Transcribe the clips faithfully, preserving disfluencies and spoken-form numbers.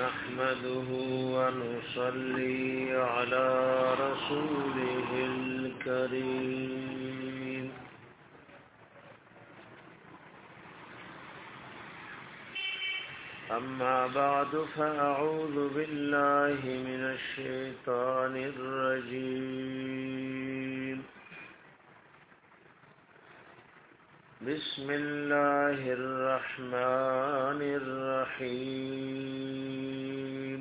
نحمده ونصلي على رسوله الكريم أما بعد فأعوذ بالله من الشيطان الرجيم بسم الله الرحمن الرحيم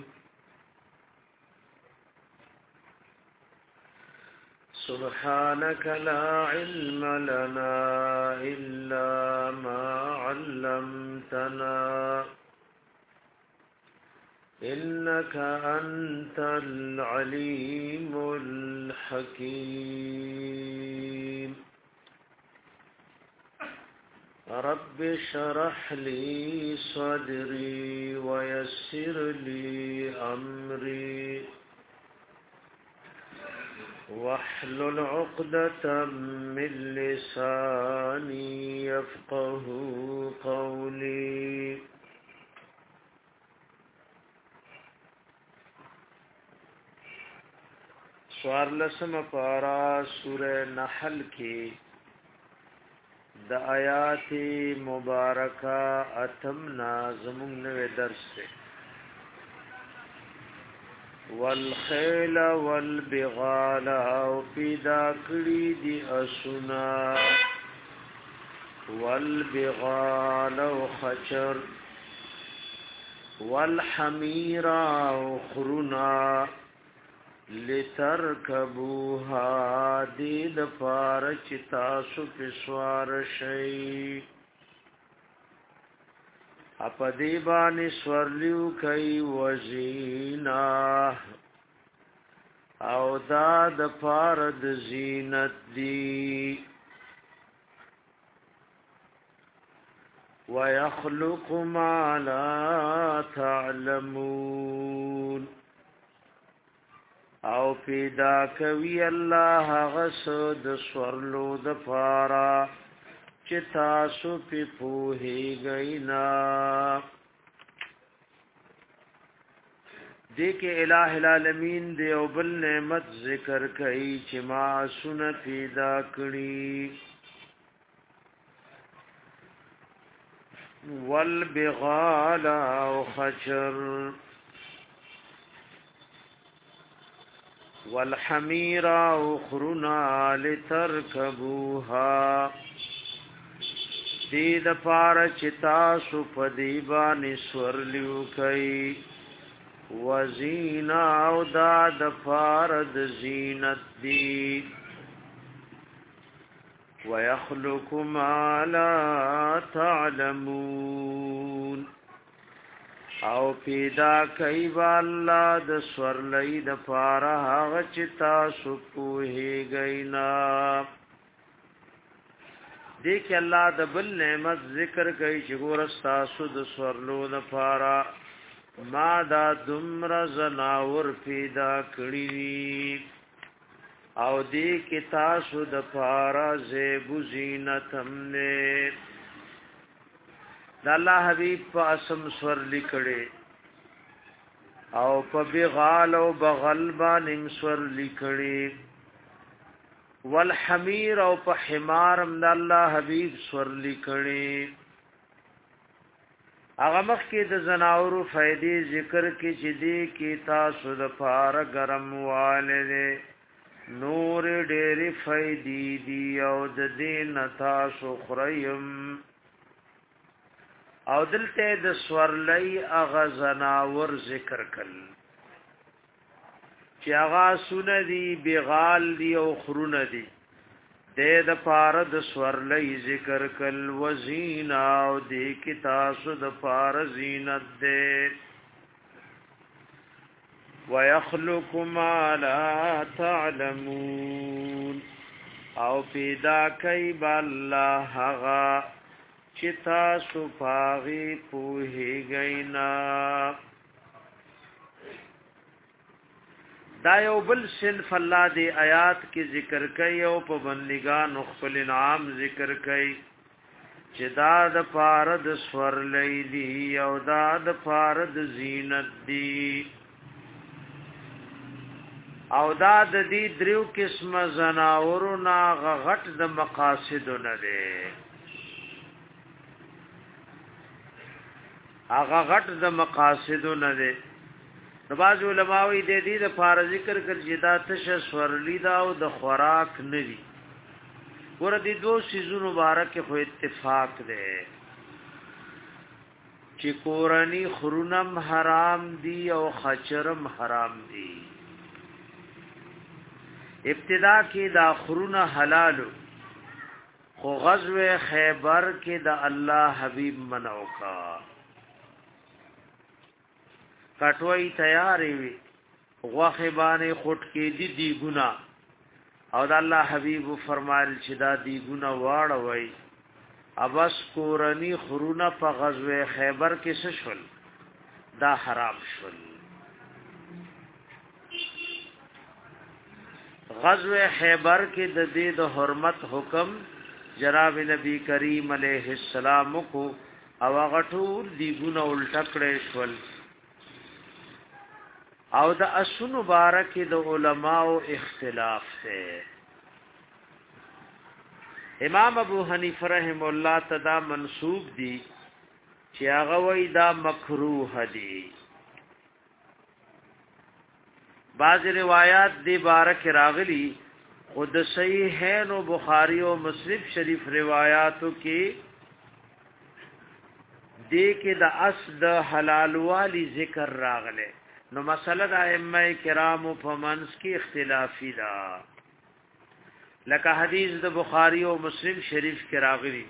سبحانك لا علم لنا إلا ما علمتنا إنك أنت العليم الحكيم رب اشرح لي صدري ويسر لي أمري واحلل عقدة من لساني يفقه قولي سوار لسم پارا سورہ نحل کی د آیات مبارکہ اتمنا زمون نوے درس سے والخیل والبغال او پیدا کړي دی اسنا والبغال او خچر والحمیر او خرنا لترکبوها دید پارچ تاسو پسوار شئی اپا دیبانی سورلیو کئی وزینا او داد پارد زینت دی ویخلق ما لا تعلمون او پیدا کوي الله غسد سورلو د پارا چې تاسو په پوهی غینا دې کې الٰه العالمین دې او بل نعمت ذکر کوي چې ما سن پیدا کړی والبغال او خچر والحمیر اخرنا لترکبوها دید پار چتا سپدیبانی سورلیو کئی وزینا او داد پارد زینت دی ویخلق ما لا تعلمون او پیدا کئی با اللہ د سورلی د پارا هغه چې تاسو پوهیږئ نه دې کې الله د بل نعمت ذکر کوي چې ګور تاسو د سورلو د پارا ما دا دمر زناور پیدا کړی او دې کې تاسو د پارا زیب زینت هم نه دا الله حبیب په اسم سور لیکړي او په بغال او بغل باندې سور لیکړي والحمیر او په حمار هم د الله حبیب سور لیکړي هغه مخ کې د زناورو فائدې ذکر کې چې دې کې تاسو د پار ګرم والے نور ډېرې فائدې دي او د دې تاسو خریم او دلته د سورلی اغزناور ذکر کل چې اغا سن دی بغال دی او خرون دی د د پار د سورلی ذکر کل وزینا او دی کی تاسو د پار زینت دی ويخلق ما لا تعلمون او پیدا کای بالله هغه چتا سپاغي پوهی گئینا دا یو بل صنف الله دی آیات کی ذکر کوي او په بندگان خپل انعام ذکر کوي چې دا د پاره د سورلې دی او دا د پاره د زینت دی او دا د دې دریو قسمه زناورو نا غټ د مقاصد نه دی هغه غټ د مقاصد نه دی نو باز علماوی د دې د فار ذکر کړ چې دا تش سورلی دا او د خوراک نه دی ور دي دو سيزونو مبارک خو اتفاق دی چې کورنی خرونم حرام دی او خچرم حرام دی ابتدا کې دا خرونه حلال خو غزوه خیبر کې دا الله حبیب منعو کا کټوي تیارې وي غوخه باندې خټ کې دي دی ګنا او د الله حبيب فرمایل چې دا دی ګنا واړه وای ابس کورنی خرونه په غزوه خیبر کې څه شول دا حرام شول غزوه خیبر کې د دې د حرمت حکم جناب نبی کریم علیه السلام کو او غټور دی ګنا الټکړې شول او د اسن مبارک د علماء اختلاف ہے امام ابو حنیفه رحم الله تدا منسوب دی چې هغه وای دا مکروه دی بعض روایات دی بارک راغلی خود صحیحین و بخاری و مسلم شریف روایاتو کې دی کې د اس د حلال والی ذکر راغله نو مسله د ائمه کرام په منځ کې اختلافي ده لکه حدیث د بخاری او مسلم شریف کې راغلی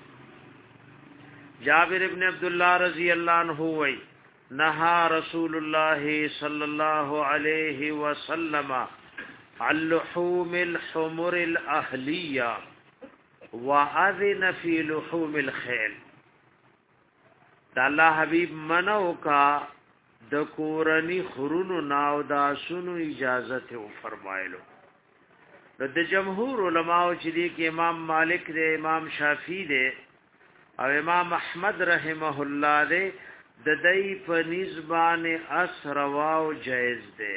جابر ابن عبد الله رضی الله عنه وی نهى رسول الله صلی الله علیه وسلم عن لحوم الحمر الاهلیه واذن فی لحوم الخيل دا الله حبیب منو کا د کورنی خرونو ناو دا سونو اجازت او فرمایلو د جمهور علماء چې دي کې امام مالک دے امام شافعی دے او امام احمد رحمه الله دے د دای په نسبان اسروا او جائز دے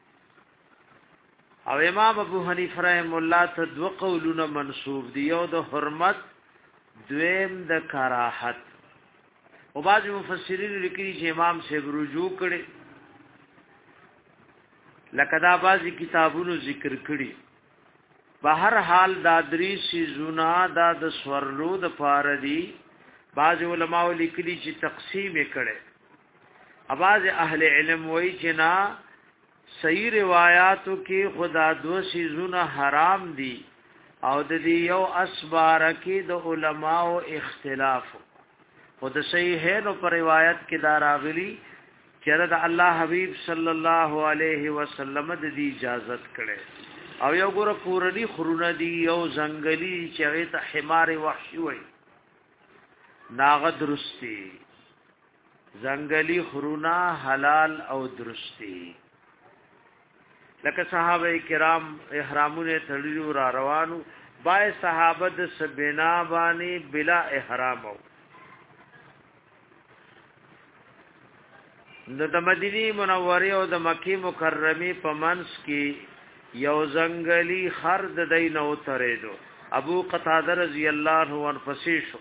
او امام ابو حنیفه رحم الله ته دو قولونه منسوب دي یو د حرمت دویم د کراهت او بعض مفسرین لیکلي چې امام سے رجوع کړي لکه دا بعضی کتابونو ذکر کړي په هر حال دا درې سيزونه دا د سورلو د فاردي بعض علماء لیکلي چې تقسیم کړي اواز اهل علم وایي چې نا صحیح روایتو کې خدا دو سيزونه حرام دي او د دې یو اسبار کې د علماء اختلاف خود صحیحین پر روایت کې دا راغلی چې د الله حبیب صلی الله علیه وسلم د دې اجازت کړي او یو ګور کورنی خرونه دی یو زنګلی چې ته حمار وحشي وای ناغ درستی زنګلی خرونه حلال او درستی لکه صحابه کرام احرامونه تړلو را روانو بای صحابه د سبینا باندې بلا احرام د مدینه منوره او د مکی مکرمه په منځ کې یو زنګلی خرد دین او ترېدو ابو قتاده رضی الله عنه ورپسې شو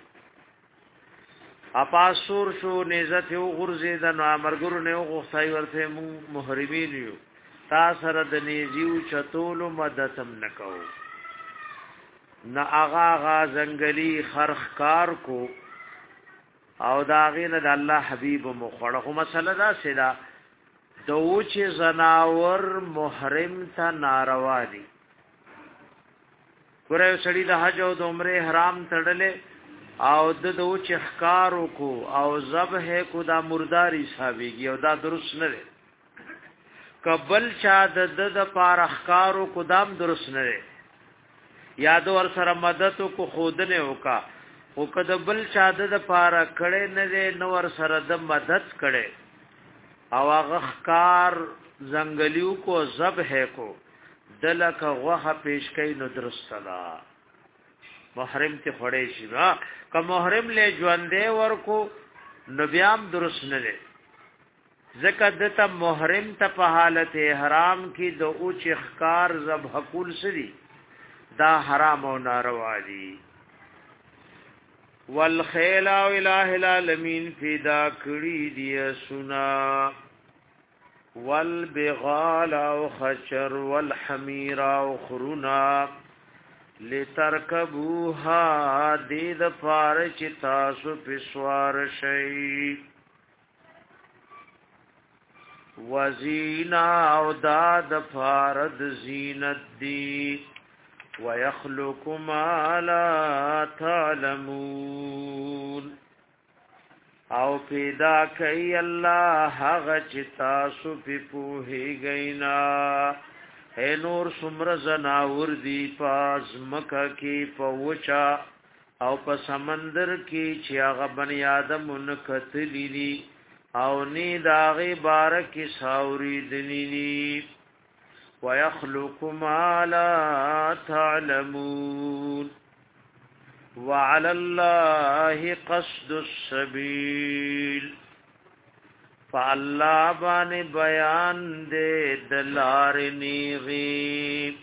اپاسور شو نعزت او غرزه د نامرګرو نه غوښتای ورته محرمین یو تا سره د نيزیو چتول مدتم نکو نه اغا غا زنګلی خرخکار کو او داغین د الله حبیب مخړه خو مسله دا سدا دوچ زناور محرم تا ناروا دي ګره سړی د حج او د عمره حرام تړلې او د دوچ ښکارو کو او ذبح کو دا مرداري حسابيږي او دا درست نه دی قبل چا د د پار ښکارو کو دام درست نه دی یاد ور سره مدد کو خودنه وکا او کده بل چا د پاره کړي نه دی نو ور سره د مدد کړي او هغه ښکار زنګلیو کو ذبح کو دلک غوخه پیش کین نو درست دا محرم ته خړې شي ها که محرم له ژوندې ورکو نو بیام درست نه دی ځکه دته محرم ته په حالت احرام کې د اوچ اخکار ذبح کول سری دا حرام او ناروا دي والخيل او اله العالمین فدا کړي دي سنا والبغال او خچر والحمير او خرونا لترکبوها دید فارچ تاسو پسوار شئی وزینا او داد فارد زینت دی ويخلق ما لا تعلمون او پیدا کوي الله هغه چې تاسو په پوهی غینا اے نور سمر زناور دی پاس مکه کې پوچا او په سمندر کې چې هغه بنی آدم انکتلی دي او نی داغه بارک ساوري دنيني ويخلق ما لا تعلمون وعلى الله قصد السبيل فالله باندې بیان دې دلار نیغي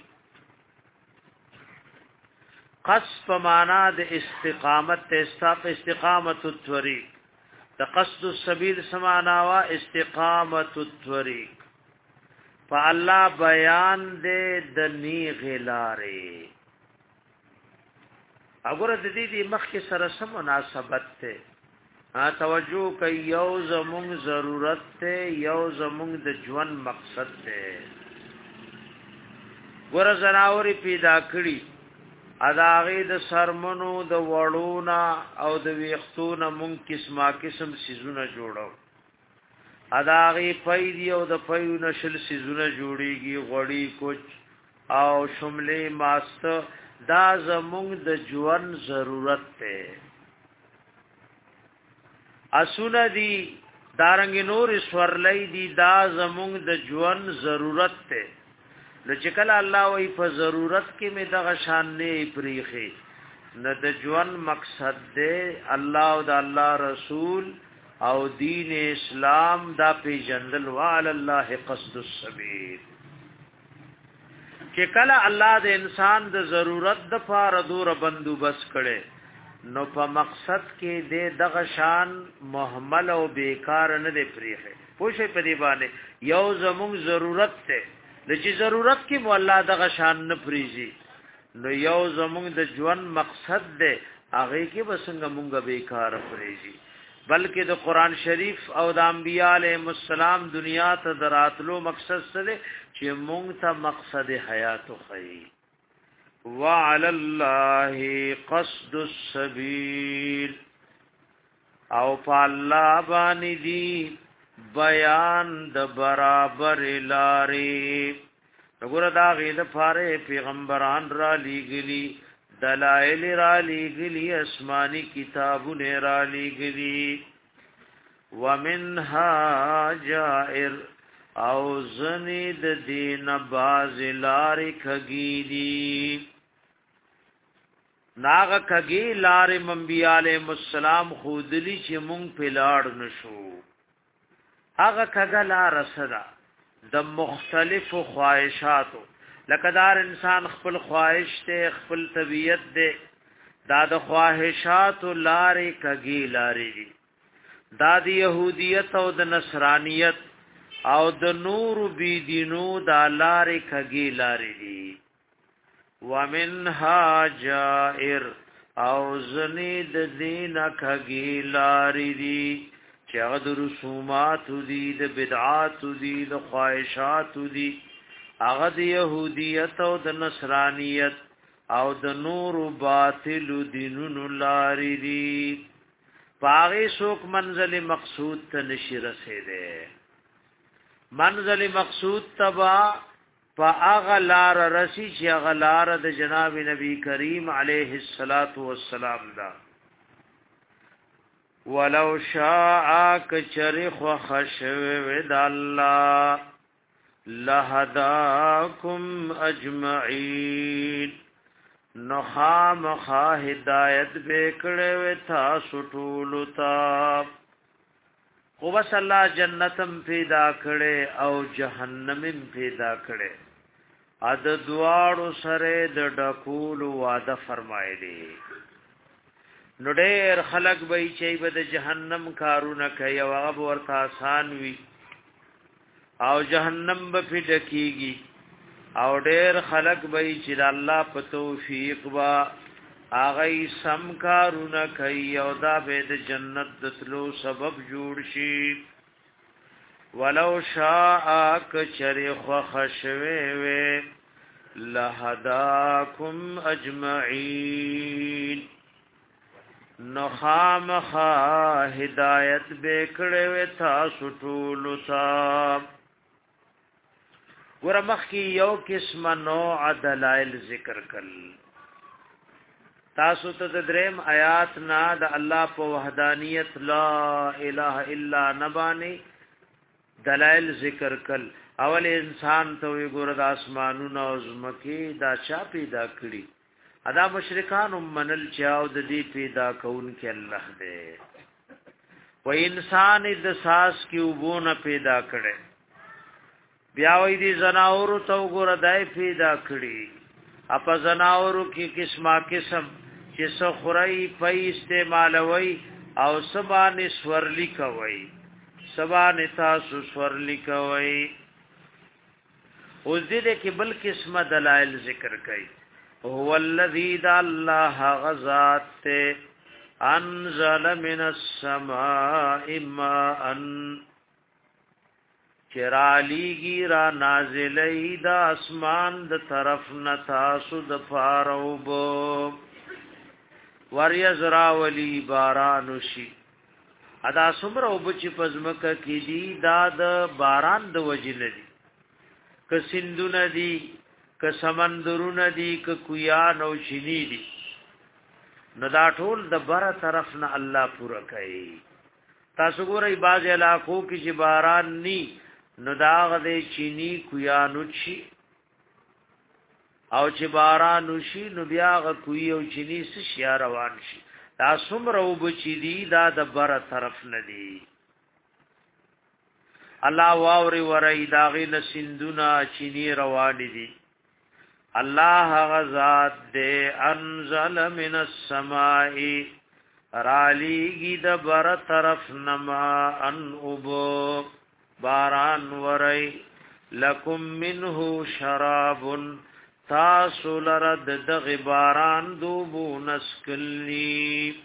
قصد معنا د استقامت استاق استقامت الطريق د قصد السبيل سمانا وا استقامت الطريق فالله بیان دې د نیغي لارې اگر د دې د مخ کې سره سم مناسبت ته ها توجه کوي یو زموږ ضرورت ته یو زموږ د ژوند مقصد ته ګور زناوري پیدا کړی اداغه د سرمنو د وړونا او د ویختونه مونږ قسمه قسم سيزونه جوړو اداغه پېدی او د پېونه شل سيزونه جوړيږي غړي کوچ او شملې ماست دا زمونږ د ژوند ضرورت ته اسونه دي دارنګ نور سورلې دي دا زمونږ د ژوند ضرورت ته نو چې کله الله وی په ضرورت کې مې دغه شان نه پریخي نو د ژوند مقصد دې الله او د الله رسول او دین اسلام دا پی جندل وعلى الله قصد السبيل چې کله الله د انسان د ضرورت د فار دور بندوبس کړي نو په مقصد کې د دغه شان محمل او بیکار نه دی پریخه پوښې په دی باندې یو زموږ ضرورت ته د چې ضرورت کې مولا دغه شان نه پریږي نو یو زموږ د ژوند مقصد دی هغه کې بسنګ مونږه بیکار پریږي بلکې د قران شریف او د انبیاء علیهم السلام دنیا ته دراتلو مقصد سره چې مونږ ته مقصد حیات خی وعلى الله قصد السبيل او فالله باندې دی بیان د برابر لارې وګوره دا غید فاره پیغمبران را لېګلی دلائل را لېګلی آسمانی کتابونه را لېګلی ومنها جائر او زنید دین باز لارې کګیدی ناغ کګی لارې منبیاء علیهم السلام خودلی چې مونږ په لاړ نشو هغه کګه لار سره د مختلفو خواهشاتو لکه دار انسان خپل خواهش ته خپل طبیعت ده دا د خواهشاتو لارې کګی لارې دي دا د يهودیت او د نصرانیت او د نور بی دینو دا لارې کګی لارې دي ومنها جائر او زنید دین کګی لارې دي چې هغه د رسومات دي د بدعات دي د خواهشات دي هغه د يهودیت او د نصرانیت او د نور باطل دینونو لارې دي پاغي څوک منزل مقصود ته نشي رسیدي منزل مقصود تبا فاغ لار رسی چې هغه لار د جناب نبی کریم علیه الصلاۃ والسلام دا ولو شاء کچرخ وخشو ود الله لهداکم اجمعین نو خامخا هدایت بکړې و تاسو ټول ته خو بس الله جنتم پیدا کړي او جهنم پیدا کړي ا د دواړو سره د ډکول وعده فرمایلی نو ډېر خلق به چې به د جهنم کارونه کوي او هغه ورته آسان وي او جهنم به پټکیږي او ډېر خلق به چې الله په توفیق وا هغه سم کارونه کوي او دا به د جنت د تلو سبب جوړ شي ولو شاء کچری خو خشوي وي لهداکم اجمعین نو خامخا هدایت بکړې و تاسو ټول ته ورمخ کی یو قسم نوع دلائل ذکر کړل تاسو ته د دریم آیات نه د الله په وحدانیت لا اله الا نبانی دلائل ذکر کل اول انسان ته وګوره د اسمانونو او زمکي دا چا پیدا کړی ادا مشرکان منل چاو د دې پیدا کون کې الله دې و انسان د ساس کې وبونه پیدا کړي بیا وې دي زناور ته وګوره دای پیدا کړی اپ زناور کې قسمه قسم چې سخرای په استعمالوي او سبان سورلی کوي سبان تاسو سورلی کوي اوس دې کې بل قسمه دلائل ذکر کړي هو الذی ذا الله غزات انزل من السماء ماء چرالیگی را نازلی دا اسمان د طرف نتاسو د فاروب وریزرا ولی بارانوشی ادا سمر او بچ پزمک کی دی دا د باران د وجل دی ک سندو ندی ک سمندرو ندی ک کویان او چینی دی نو دا ټول د بره طرف نه الله پورا کوي تاسو ګورئ باز علاقو کې چې باران نی نو دا غده چینی کویانو چی او چې باران وشي نو بیا غ کوی او چینی سشیا روان شي دا څومره وبچی دی دا د بره طرف نه دی الله واوري ورای داغي نسندونا چینی روان دي الله غزاد دې انزل من السماء رالیگی د بر طرف نما ان ابو باران ورای لکم منه شراب تاسو لرد دغ باران دوبو نسکلی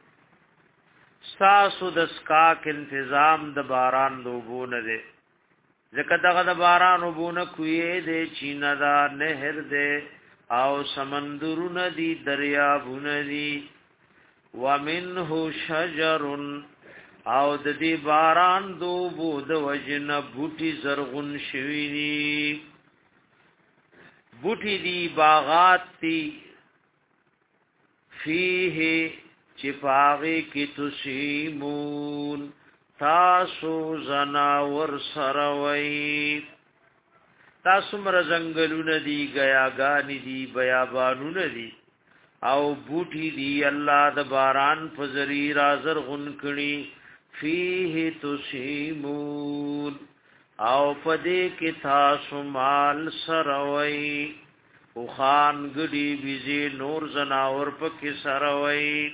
تاسو د سکاک انتظام د باران دوبو نه دي ځکه دغه د باران وبونه کوی دی چینا دا نهر دی او سمندرونه دي دریابونه دي ومنه شجر او د دې باران دوبو د وجنه بوټي زرغون شوی دي بوټي دي باغات دي فيه چپاغی کی تسیمون تاسو زناور سروی تاسو مر زنگلون دی گیاگانی دی بیابانون دی او بوٹی دی اللہ د باران فزری رازر غنکنی فیه تسیمون او پدے کی تاسو مال سروی او خان گڑی بیزی نور زناور پکی سروی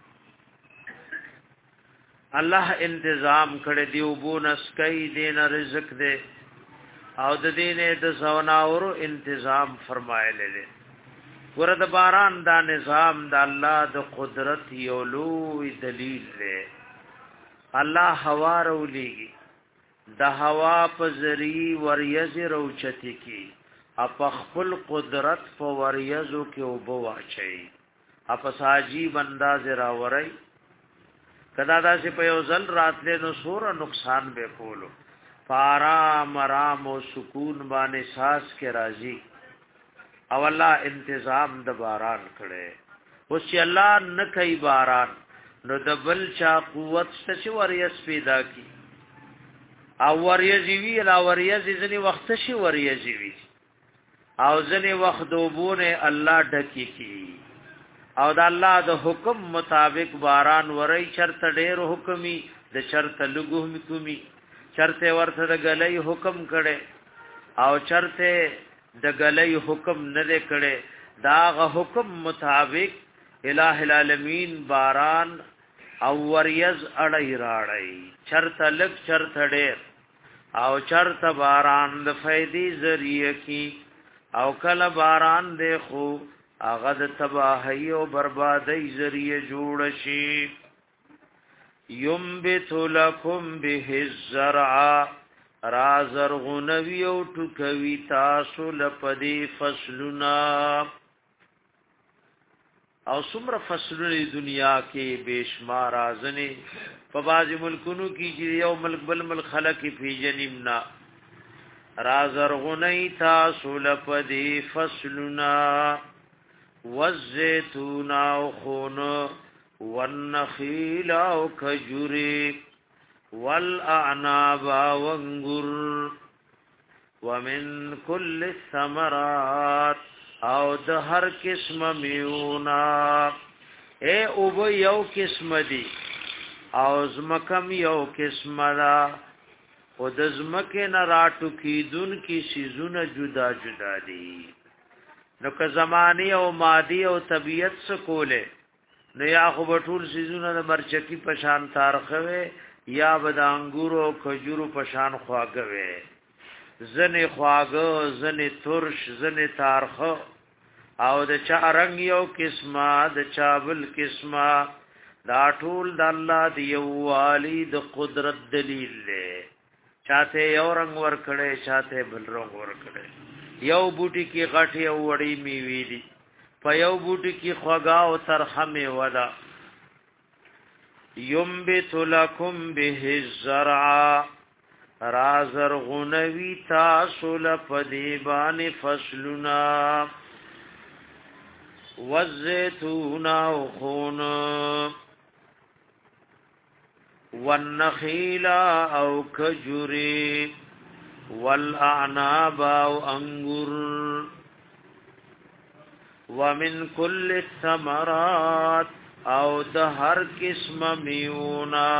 الله انتظام کړی دی وبونس کوي دین رزق دی او د دینه د زوناورو انتظام فرمایلی دی ورته باران دا نظام د الله د قدرت یو لوی دلیل دی الله هوا رولیږي د هوا په ذری وریز روچتی کی اپ خپل قدرت په وریزو کې وبو واچي اپ ساجي انداز راوري کدا دا چې په یو ځل راتله نو سور نقصان به کولو فارا مرام او سکون باندې ساس کې راضي او الله انتظام د باران کړي او چې الله نه کوي باران نو د بل چا قوت څه وریس پیدا کی او وریزي وی لا وریزي ځنی وخت شي وریزي وی او ځنې وخت دوبونه الله ډکی کی او د الله د حکم مطابق باران ورای چرته ډېر حکمي د چرته لګو حکمي چرته ورته د غلې حکم کړي او چرته د غلې حکم نه کړي داغ حکم مطابق الہ العالمین باران او وریز اړای راړای چرته لک چرته ډېر او چرته باران د فیدی ذریعہ کی او کله باران دی خو هغه د تباہی او بربادی ذریعہ جوړ شي ينبت لكم به الزرع رازر غنوی او ټکوي تاسو لپدی فصلنا او څومره فصلونه دنیا کې بشمار ازنه په باج ملکونو کې چې یو ملک بل ملک خلق فی جنمنا رازر غنی تاسو لپدی فصلنا والزيتون او خون والنخيل او کجوري والاعناب وانغر ومن كل الثمرات او د هر قسم میونا اے او به یو قسم دی او زمکم یو قسم دا او د زمکه نه راټو کیدون کی سيزونه جدا جدا دي نو که زمانی او مادی او طبیعت سکوله نو یا خو بټول سيزونه د مرچکی پشان تارخوي یا بد انګورو او کجورو پشان خواګوي زنه خواګو زنه ترش زنه تارخه او د چا رنگ یو قسمه د چابل قسمه دا ټول د الله دی والی د قدرت دلیل له چاته یو رنگ ور کړي چاته بل رنگ ور کړي یو بوټي کې غټي او وړي میوي دي په یو بوټي کې خوګا او ترخه میوه ده ينبت لكم به الزرع رازر غنوی تاسو لپدیبان فصلنا والزيتون او خون والنخيل او کجوري والاعناب او انګور ومن كل الثمرات او د هر قسم میونا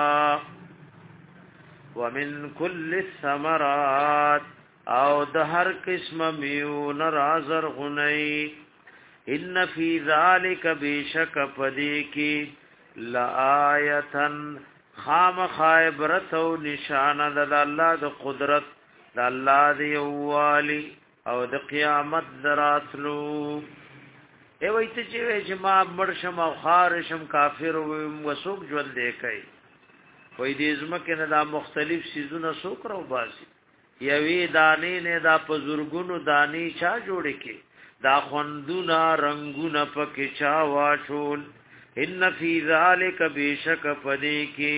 ومن كل الثمرات او د هر قسم میونا رازر غنی ان فی ذلک بیشک پدی کی لآیتن خام خایبرت او نشان د الله د قدرت د الله دی والی او د قیامت دراتلو ای وایته چې ما مرشم او خارشم کافر و وسوک ژوند دی کوي وای دې زمکه نه دا مختلف سيزونه سوک راو باسي یوی دانی نه دا پزورګونو دانی چا جوړ کې دا خوندونه رنگونه پکې چا واچول ان فی ذلک بیشک پدی کی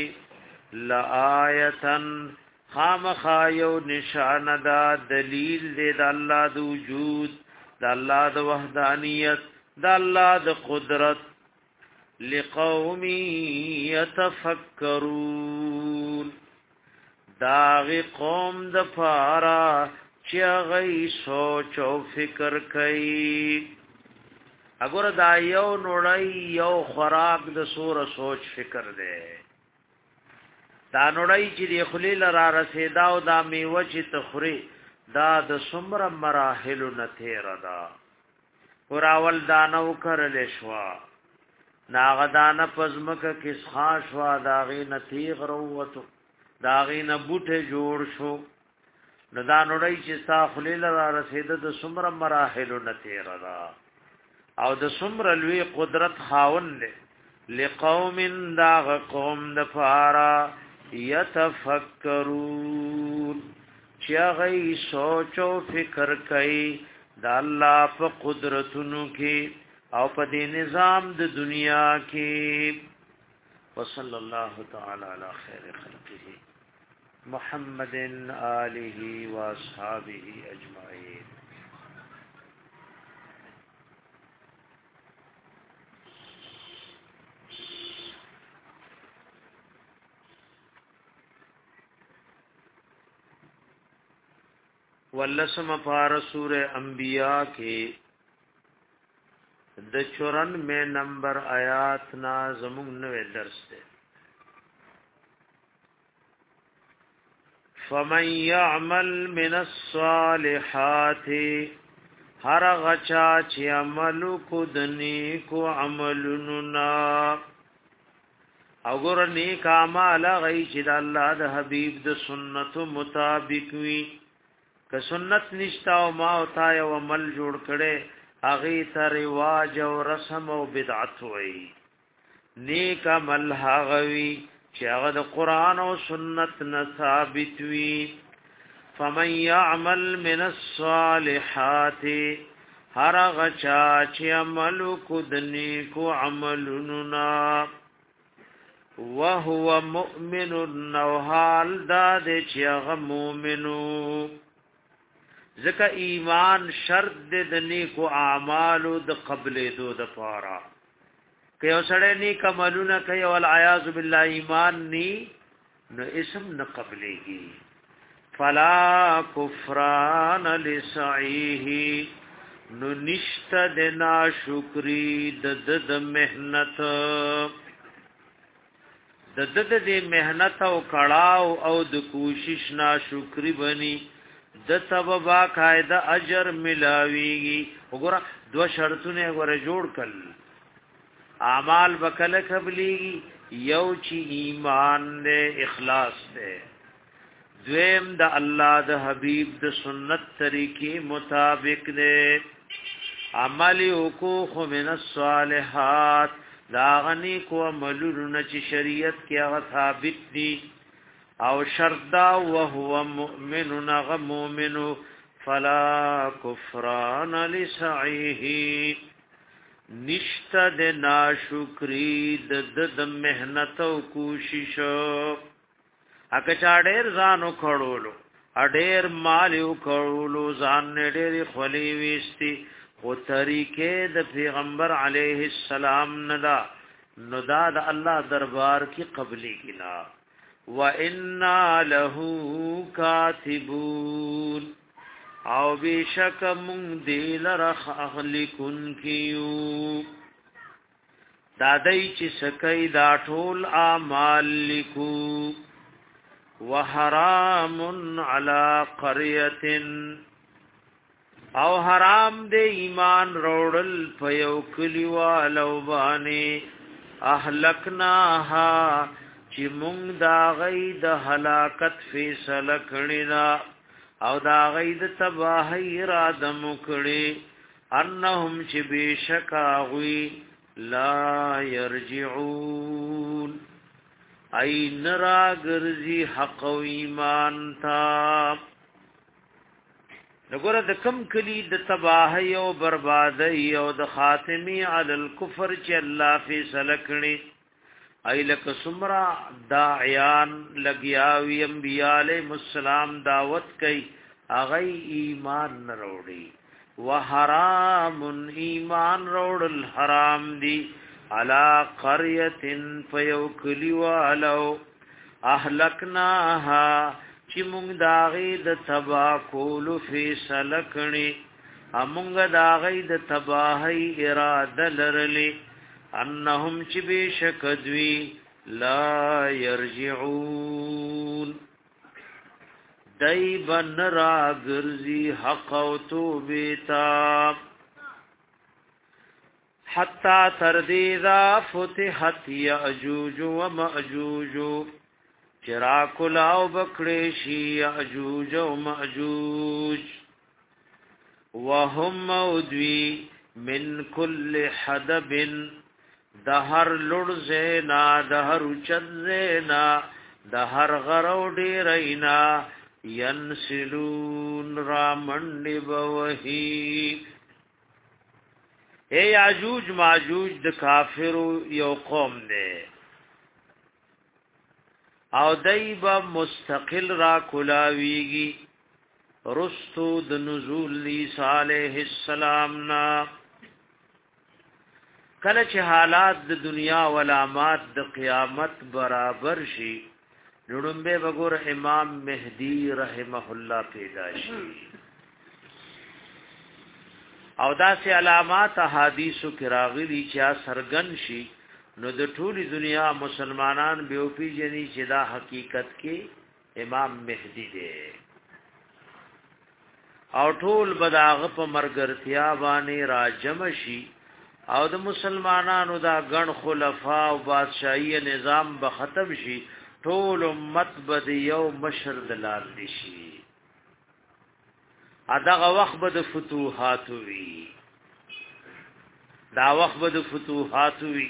لآیتن خامخایو نشان دا دلیل دې د الله د وجود د الله د وحدانیت د الله د قدرت لقوم يتفکرون داغی قوم د پارا چې غي سوچ او فکر کوي اګور دا یو نوړی یو خوراک د سور سوچ فکر دی دا نوړی چې دی خلیل را رسیدا او دا میوه چې تخري دا د سمر مراحل نثیر دا وراول دانو کرل شوا ناغدان پزمک کس خاص وا داغی نتیغ روتو داغی نبوټه جوړ شو ندا نړۍ چې ستا خلیل را رسیده د سمر مراحل نتیر را او د سمر لوی قدرت خاون له لقوم داغ قوم د فارا يتفکرون چې غي سوچ او فکر کوي د الله په قدرتونو کې او په دې نظام د دنیا کې وصلی الله تعالی علی خیر خلقه محمد آله و اصحابه اجمعین ولسم پار سورہ انبیاء کے د چورانوے نمبر آیات نا زمون نوے درس دے فمن يعمل من الصالحات هر غچا چې عمل کو دنی کو عملنا او ګور نیک اعمال غي چې د الله د حبيب د سنت مطابق وي که سنت نشتا او ما او تا یو عمل جوړ کړي اغه ته رواج او رسم او بدعت وي نیک عمل هغوي چې هغه د قران او سنت نه ثابت وي فمن يعمل من الصالحات هر غچا چې عمل کو دني کو عملنا وهو مؤمن او حال دا دې چې هغه مؤمنو ځکه ایمان شرط د نیکو اعمالو د قبلې دو د پاره که یو سړی نیک عملونه کوي او العیاذ بالله ایمان ني نو اسم نه قبلېږي فلا کفران لسعیه نو نشت د ناشکری د د مهنت د د د مهنت او کړهو او د کوشش ناشکری بني د سببا قاعده اجر ملاويږي وګوره دو شرطونه غره جوړ کړل اعمال وکله قبليږي یو چې ایمان دې اخلاص دې دویم د الله د حبيب د سنت طریقې مطابق دې عمل وکوخ من الصالحات دا غني کو عملونه چې شریعت کې هغه ثابت دي او شردا وهو مؤمن نغ مؤمن فلا کفران لسعیه نشت د ناشکری د د مهنت او کوشش اګه چا ډېر ځانو کړولو اډېر مال یو کړولو ځان ډېر خلی وېستي او طریقې د پیغمبر علیه السلام ندا نو دا د الله دربار کې قبلي کنا وَإِنَّا لَهُ كَاتِبُونَ او بشک مون دیل رخ اخلکن کیو دادای چې سکای دا ټول اعمال لیکو وحرام علی قريه او حرام دې ایمان روړل پيو کلیوالو باندې اهلکناها چې مونږ دا غي د هلاکت فیصله کړی دا او دا غي د تباہی را دم کړی انهم چې بشکا غوي لا يرجعون اين را ګرځي حق او ایمان تا وګوره د کم کلی د تباہی او بربادی او د خاتمی علی الکفر چې الله فیصله کړی ایلک سمرا داعیان لګیاوی انبیاء علیہ السلام دعوت کئ اغی ایمان نروڑی وحرام ایمان روڑ الحرام دی علا قریت فیوکلیوالو احلکناها چی مونگ داغی د تبا کولو فیصل کنی امونگ داغی د تباہی اراده لرلی انهم چې بشکدوی لا يرجعون دای بن را ګرځي حق او توبتا حتا تر دې ذا فتحت یاجوج و ماجوج چرا کلاو بکړې شي یاجوج او ماجوج وهم مودوی من کل حدب دهر لړ زینا دهر چد زینا دهر غرو ډیرینا ینسلون را منډي بوهی اے یاجوج ماجوج د کافرو یو قوم دی او دایبا مستقل را کلاویږي رستو د نزول عیسی علیہ السلام نا کله چې حالات د دنیا او علامات د قیامت برابر شي لړمبه وګور امام مهدی رحمه الله پیدا شي او داسې علامات احادیثو کې راغلي چې سرګن شي نو د ټولي دنیا مسلمانان به او پیجنې چې دا حقیقت کې امام مهدی دی او ټول بداغه په مرګرتیا باندې راجم شي او د مسلمانانو دا ګڼ خلفا او بادشاہي نظام به ختم شي ټول امت بد یو مشر دلال شي اداغه وخت به د فتوحات وی دا وخت به د فتوحات وی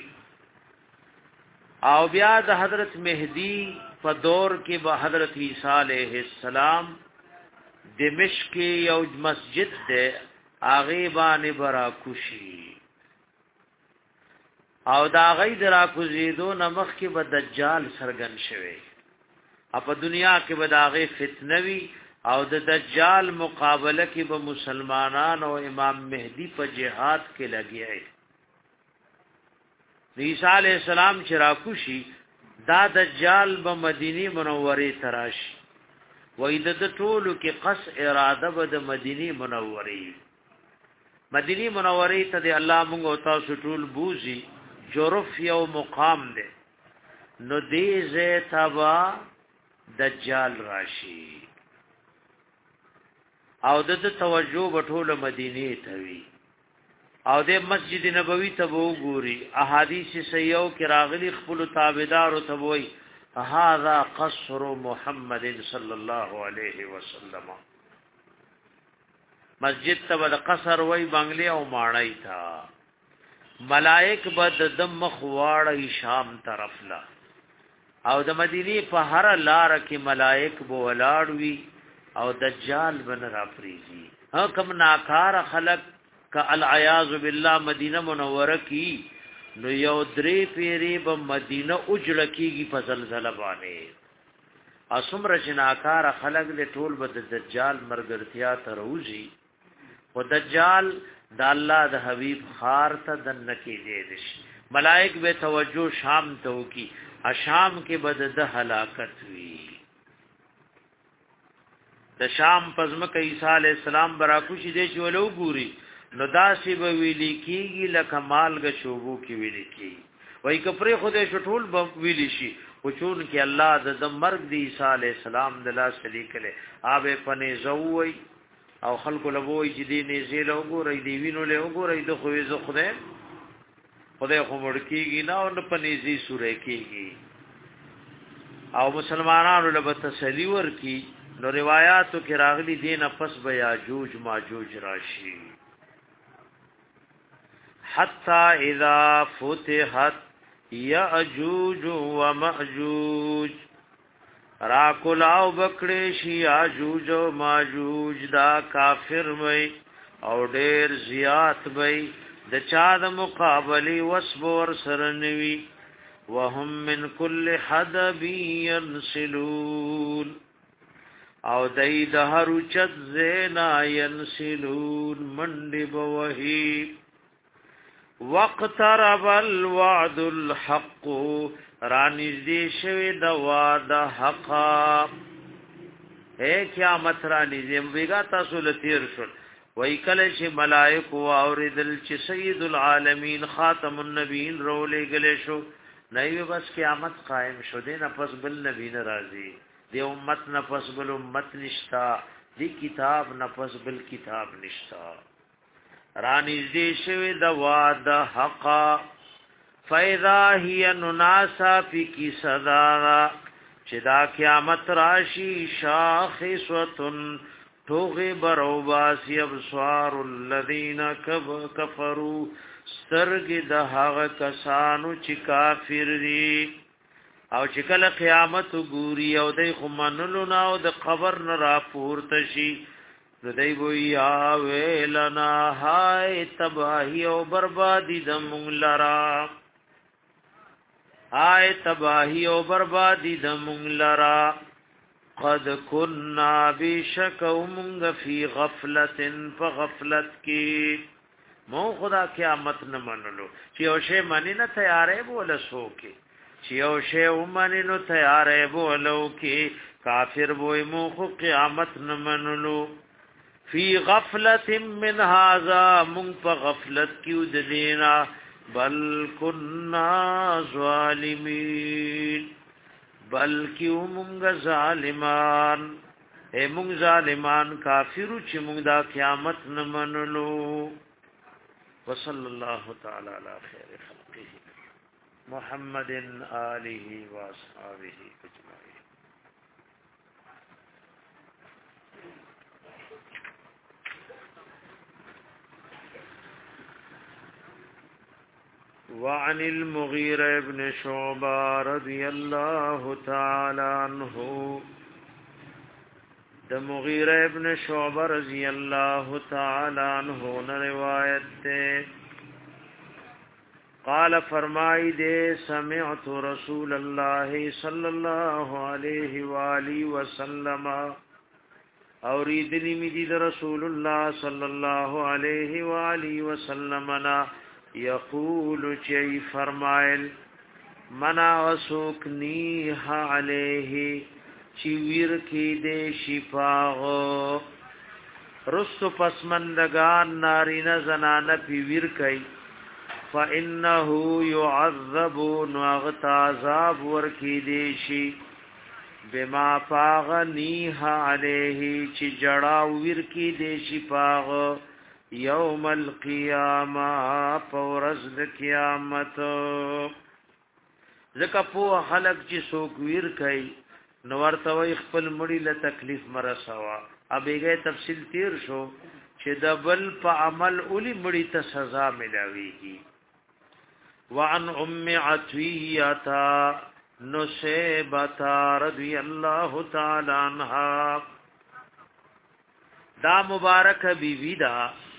او بیا د حضرت مهدی په دور کې به حضرت عیسی علیه السلام دمشق یو مسجد ده هغه باندې برا کوشي او دا غي درا کوزیدو نمخ کې به دجال سرګن شوی په دنیا کې به دا غي فتنوي او د دجال مقابله کې به مسلمانان او امام مهدی په جهاد کې لګیای عیسی علیہ السلام چې راکوشي دا دجال به مدینه منوره تراشي وې د ټولو کې قص اراده به د مدینه منوره مدینه منوره ته د الله مونږ او تاسو ټول بوزي جرف یو مقام ده نو دې زه تبا دجال راشي او د توجه بټول مدینه ته وی او د مسجد نبوي ته وګوري احادیث صحیحو کې راغلي خپل تابعدار او ته وای هذا قصر محمد صلی الله علیه وسلم مسجد ته د قصر وای بنگلې او ماړی تا ملائک بد دم خواړی شام طرف لا او د مدینه په هر لار کې ملائک بو ولاړوي او دجال بن را پریزي ها کوم ناکار خلق ک العیاذ بالله مدینه منوره کی نو یو درې پیری به مدینه اجړ کیږي په زلزلہ باندې اسمر جناکار خلق له ټول بد دجال مرګرتیا تروزی او دجال د الله د حبیب خار ته دن کې دی دش ملائک به توجه شام ته کی اشام کې بد د هلاکت وی د شام پزمک عیسی علی السلام براکوشی دی چې ولو ګوري نو داسې به ویلی کیږي لکه مالګه شوبو کې ویلی کیږي وای کپره خوده شټول به ویلی شي او چون کې الله د مرګ دی عیسی علی السلام د لا شریکله اوبه پنه زووي او خلق لووي چې دی نه زیلو ګورې دی وینو له ګورې د خوې زو خوده خدای خو مړ کیږي نه او په نيزي سورې کیږي او مسلمانانو له تسلی ورکی نو روایتو کې راغلي دین پس به یاجوج ماجوج راشي حتا اذا فتحت یاجوج وماجوج را کولاو بکړې شي یاجوج او ماجوج دا کافر وي او ډېر زیات وي د چا د مقابله وسبور سرنوي وهم من كل حدب ينسلون او دای د هرو چت زینا ينسلون منډي بوهي وقترب الوعد الحق رانیز دی شوی د وعده حق اے قیامت رانیز بیگا تاسو لتیر شول وای کله چې ملائکه اوریدل چې سید العالمین خاتم النبیین رولې گله شو نه بس قیامت قائم شو دین پس بل نبی ناراضی دی امت نفس بل امت نشتا دی کتاب نفس بل کتاب نشتا رانی دی شوی د وعد حق فاذا هي نناسا فی کی صدا چې دا قیامت راشی شاخصتن توغی بروباسی ابصار الذین کفروا سترګ د هغه کسانو چې کافر دي او چې کله قیامت ګوري او دای خو منلو نه او د قبر نه را پورته شي نو دای وی یا ویلنا هاي تباہی او بربادی د مونږ لرا هاي تباہی او بربادی د مونږ لرا قد كنا بشکو مونږ فی غفلت فغفلت کی مو خدا قیامت نه منلو چې او شی منی نه تیارې بوله سوکي چې یو شی ومني نو تیارې بولو کې کافر بوې مو خو قیامت نه منلو فی غفلت من هذا من په غفلت کې د دینا بل كنا ظالمین بلکې موږ ظالمان اے موږ ظالمان کافرو چې موږ دا قیامت نه منلو وصلی الله تعالی علی خیر خلقه محمد آله و اصحابه اجمعین وعن المغيرة بن شعبة رضي الله تعالى عنه د مغیرہ ابن شعبہ رضی اللہ تعالی عنہ نے روایت تے قال فرمائی دے سمعت رسول اللہ صلی اللہ علیہ وآلہ وسلم اوریدنی می دی رسول اللہ صلی اللہ علیہ وآلہ وسلم نا یقول چی فرمائل منا وسوکنیها علیہ چی ویر کی دے شفاغ رسو پسمندگان نارین زنان پی ویر کئی فإنہو یعذبو نوغت عذاب ورکی دیشی بما پاغ نیها علیہ چی جڑا ویر کی دیشی پاغ یوم القیامہ پورزد قیامت زکا پو خلق چی سوک ویر کئی نو ورته وي خپل مړی له تکلیف مرسوا ابيګه تفصیل تیر شو چې د بل په عمل اولی مړی ته سزا ملاويږي وعن ام عطيه نسيبه رضي الله تعالى عنها دا مبارک بیوی دا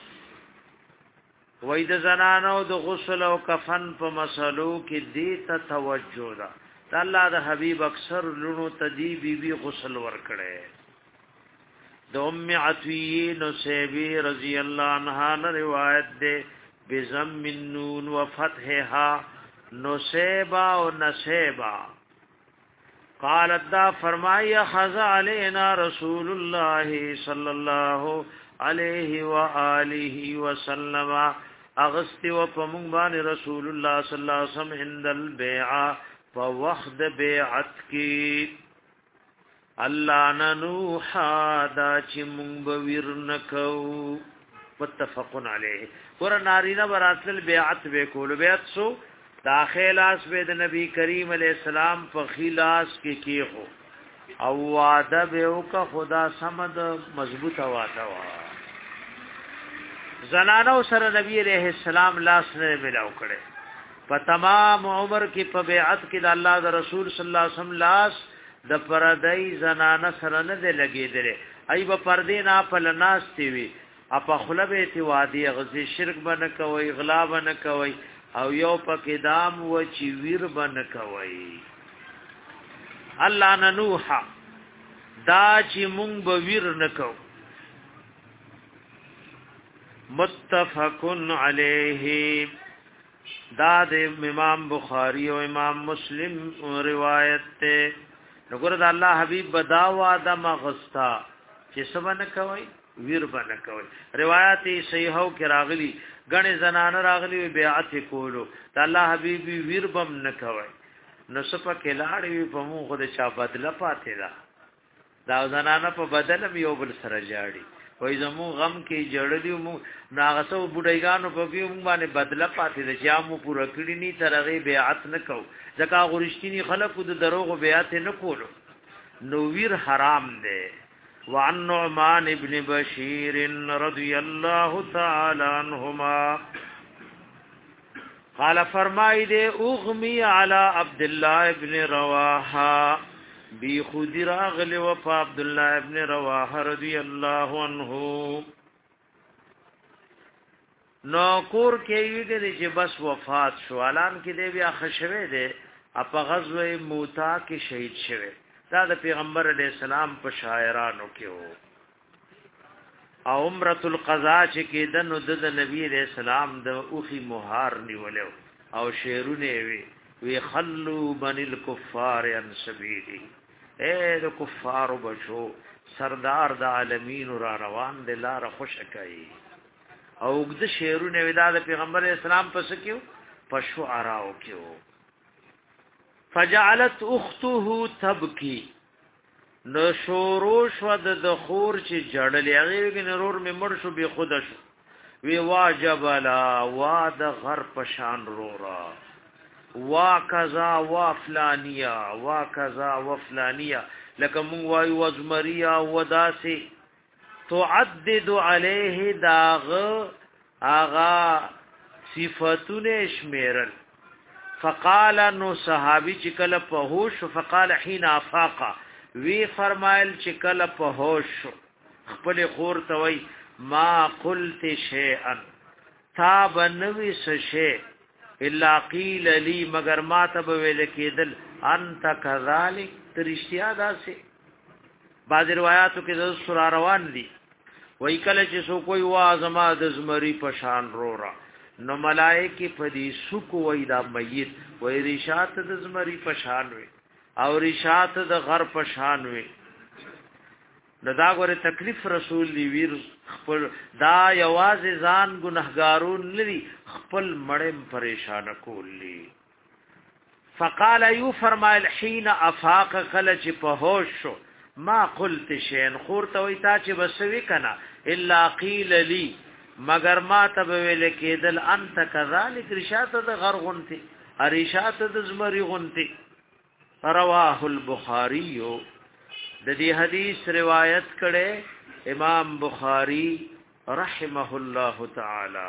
وې د زنانو د غسل او کفن په مسلو کې دې ته توجه ده الله د حبیب اکثر لونو تدی بی بی غسل ور کړي د ام عطیه نسیبی رضی اللہ عنہا نے روایت دے بضم النون وفتحها نسیبا و نسیبا قالت دا فرمایا خذ علینا رسول اللہ صلی اللہ علیہ وآلہ وسلم اغسطی و پمنبان رسول اللہ صلی اللہ علیہ وسلم عند البیعہ فوخد بیعت کی اللہ ننوحا دا چی منبویر نکو متفقن علیہ ورہ نارینا براتل بیعت بے کولو بیعت سو داخل آس بید نبی کریم علیہ السلام فخیل آس کی کی ہو او وعدہ بیو کا خدا سمد مضبوط وعدہ وعدہ زنانو سر نبی علیہ السلام لاس نے ملاو کرے په تمام عمر کې په بیعت کې د الله د رسول صلی الله علیه وسلم لاس د پردای زنانه سره نه دی لګیدره ای په پردې نه په لناس تی وی اپا خلبه تی وادي غزي شرک بن کوي اغلا بن کوي او یو پکې دام و چی ویر بن کوي الله ننوح دا چې مونږ به ویر نکو متفقن علیه دا د امام بخاری او امام مسلم روایت ته وګوره د الله حبیب بداوا د مغستا چې سبن کوي ویر بن کوي روایت صحیحو کې راغلي غني زنان راغلي بیعت کولو د الله حبیب ویر بم نه کوي نو سپه کې لاړې په مو خو د چا بدله پاتې دا دا زنانه په بدل یو بل سره جاړي وای زمو غم کې جړلیو مو ناغسو بډایګانو په پیو مو باندې بدله پاتې د جامو پوره کړی ني ترغه بیعت نکو ځکه غورشتنی خلقو د دروغ بیعت نه کولو نو ویر حرام دی وعن نعمان ابن بشیر رضی الله تعالی عنهما قال فرمای دے اغمی علی عبد الله ابن رواحه بی خودی راغلی و پا عبداللہ ابن رواح رضی اللہ عنہ نو کور کېوی دی چې بس وفات شو اعلان کې دی بیا خشوي دی اپا غزوه موتا کې شهید شوه دا د پیغمبر علی السلام په شاعرانو کې وو او عمره القضاء چې کې د نو د نبی علی السلام د اوخي مهار نیولو او شعرونه وی وی خلوا بن الكفار عن سبیلی اے د کفار بچو سردار د عالمین را روان د لار خوش کای او د شعرونه ودا د پیغمبر اسلام پس کیو پشو اراو کیو فجعلت اخته تبکی نو شوروش ود د خور چې جړل هغه کې نور می مړ شو به خود شو وی واجب لا وا د غر پشان رورا وا کذا وا فلانیا وا کذا وا فلانیا لکه مون وای وزمریا وداسي تعدد علیه داغ آغا صفاتونه شمیرل فقال نو صحابی چې کله په هوش فقال حين افاق وی فرمایل چې کله په هوش خپل خور ته وای ما قلت شيئا تا بنوي شيء الا قيل لي مگر ما ته ویل کېدل انت كذلك ترشتیا داسه بعض روایتو کې د سور روان دي وای کله چې سو کوئی وازما د زمری پشان رورا نو ملائکه په دې سکو وای دا میت وای رشات د زمری پشان وي او رشات د غر پشان وي دا غره تکلیف رسول دی ویر خپل دا یواز ځان گنہگارون لري خپل مړم پریشان کولی فقال یو فرمایل حين افاق کله چې په هوش شو ما قلت شيئا خور ته وای تا چې بسوي کنا الا قيل لي مگر ما ته ویل کېدل انت كذلك رشات د غر غنتی ارشات د زمری غنتی رواه البخاری د دې حدیث روایت کړي امام بخاری رحمه الله تعالی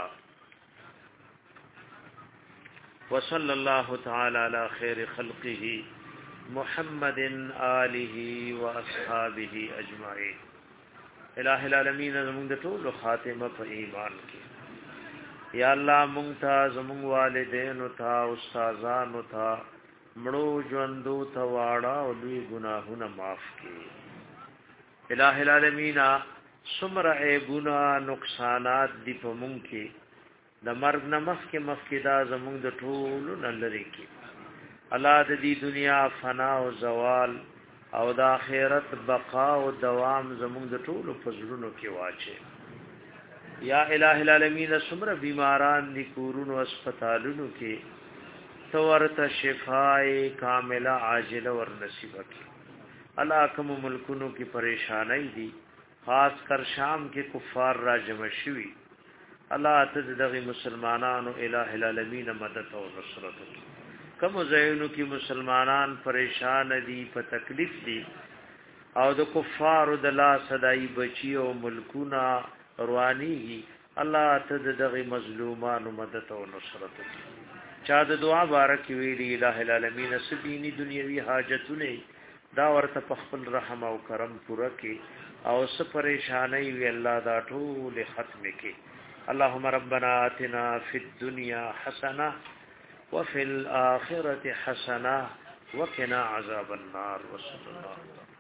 وصلى الله تعالى على خير خلقه محمد آله واصحابه اجمعين الہ العالمین زمونږ د ټول خاتمه په ایمان کې یا الله مونږ ته زمونږ والدین او تا استادانو ته مړو ژوندو ته واړه او دوی ګناهونه معاف کړي الہ العالمین سمر عیبونه نقصانات دی په مونږ کې د مرګ نه مخکې مخکې دا زمونږ د ټولو نه لري کې الله د دې دنیا فنا او زوال او د آخرت بقا او دوام زمونږ د ټولو فضلونو کې واچي یا الہ العالمین سمر بیماران دی کورونو هسپتالونو کې تورته شفای کامله عاجله ور نصیب کړي الله کوم ملکونو کې پریشانای دي خاص کر شام کې کفار را جمع شوي الله ته دغه مسلمانانو الہ العالمین مدد او نصرت وکړي کوم ځایونو کې مسلمانان پریشان دي په تکلیف دي او د کفارو د لا صدای بچي او ملکونه رواني الله ته دغه مظلومانو مدد او نصرت وکړي چا د دعا بارک ویلی الہ العالمین سدینی دنیوی حاجتونه دا ورته په خپل رحم او کرم پوره کې او س پریشانای وی الله دا ټول ختم کې اللهم ربنا آتنا فی الدنيا حسنه وفي الاخره حسنه وقنا عذاب النار وصلی الله